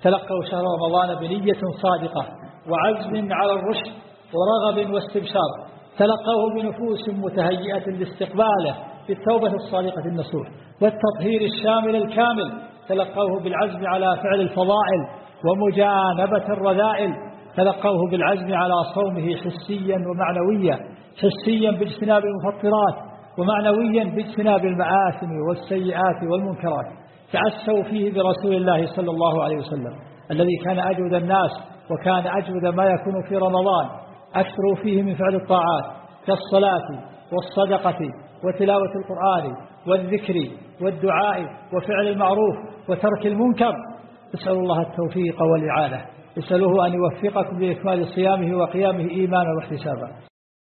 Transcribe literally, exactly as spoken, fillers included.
تلقوا شهر رمضان بنية صادقة وعزم على الرشد ورغب واستبشار، تلقوه بنفوس متهيئة لاستقباله بالتوبة الصادقة النصوح والتطهير الشامل الكامل، تلقوه بالعزم على فعل الفضائل ومجانبة الرذائل، تلقوه بالعزم على صومه حسيا ومعنويا، حسيا باجتناب المفطرات ومعنويا باجتناب المآثم والسيئات والمنكرات. تأسوا فيه برسول الله صلى الله عليه وسلم الذي كان أجود الناس وكان أجود ما يكون في رمضان، أكثروا فيه من فعل الطاعات كالصلاة والصدقة وتلاوة القرآن والذكر والدعاء وفعل المعروف وترك المنكر. اسألوا الله التوفيق والإعانة، اسألوه أن يوفقكم لإكمال صيامه وقيامه إيمانا واحتسابا.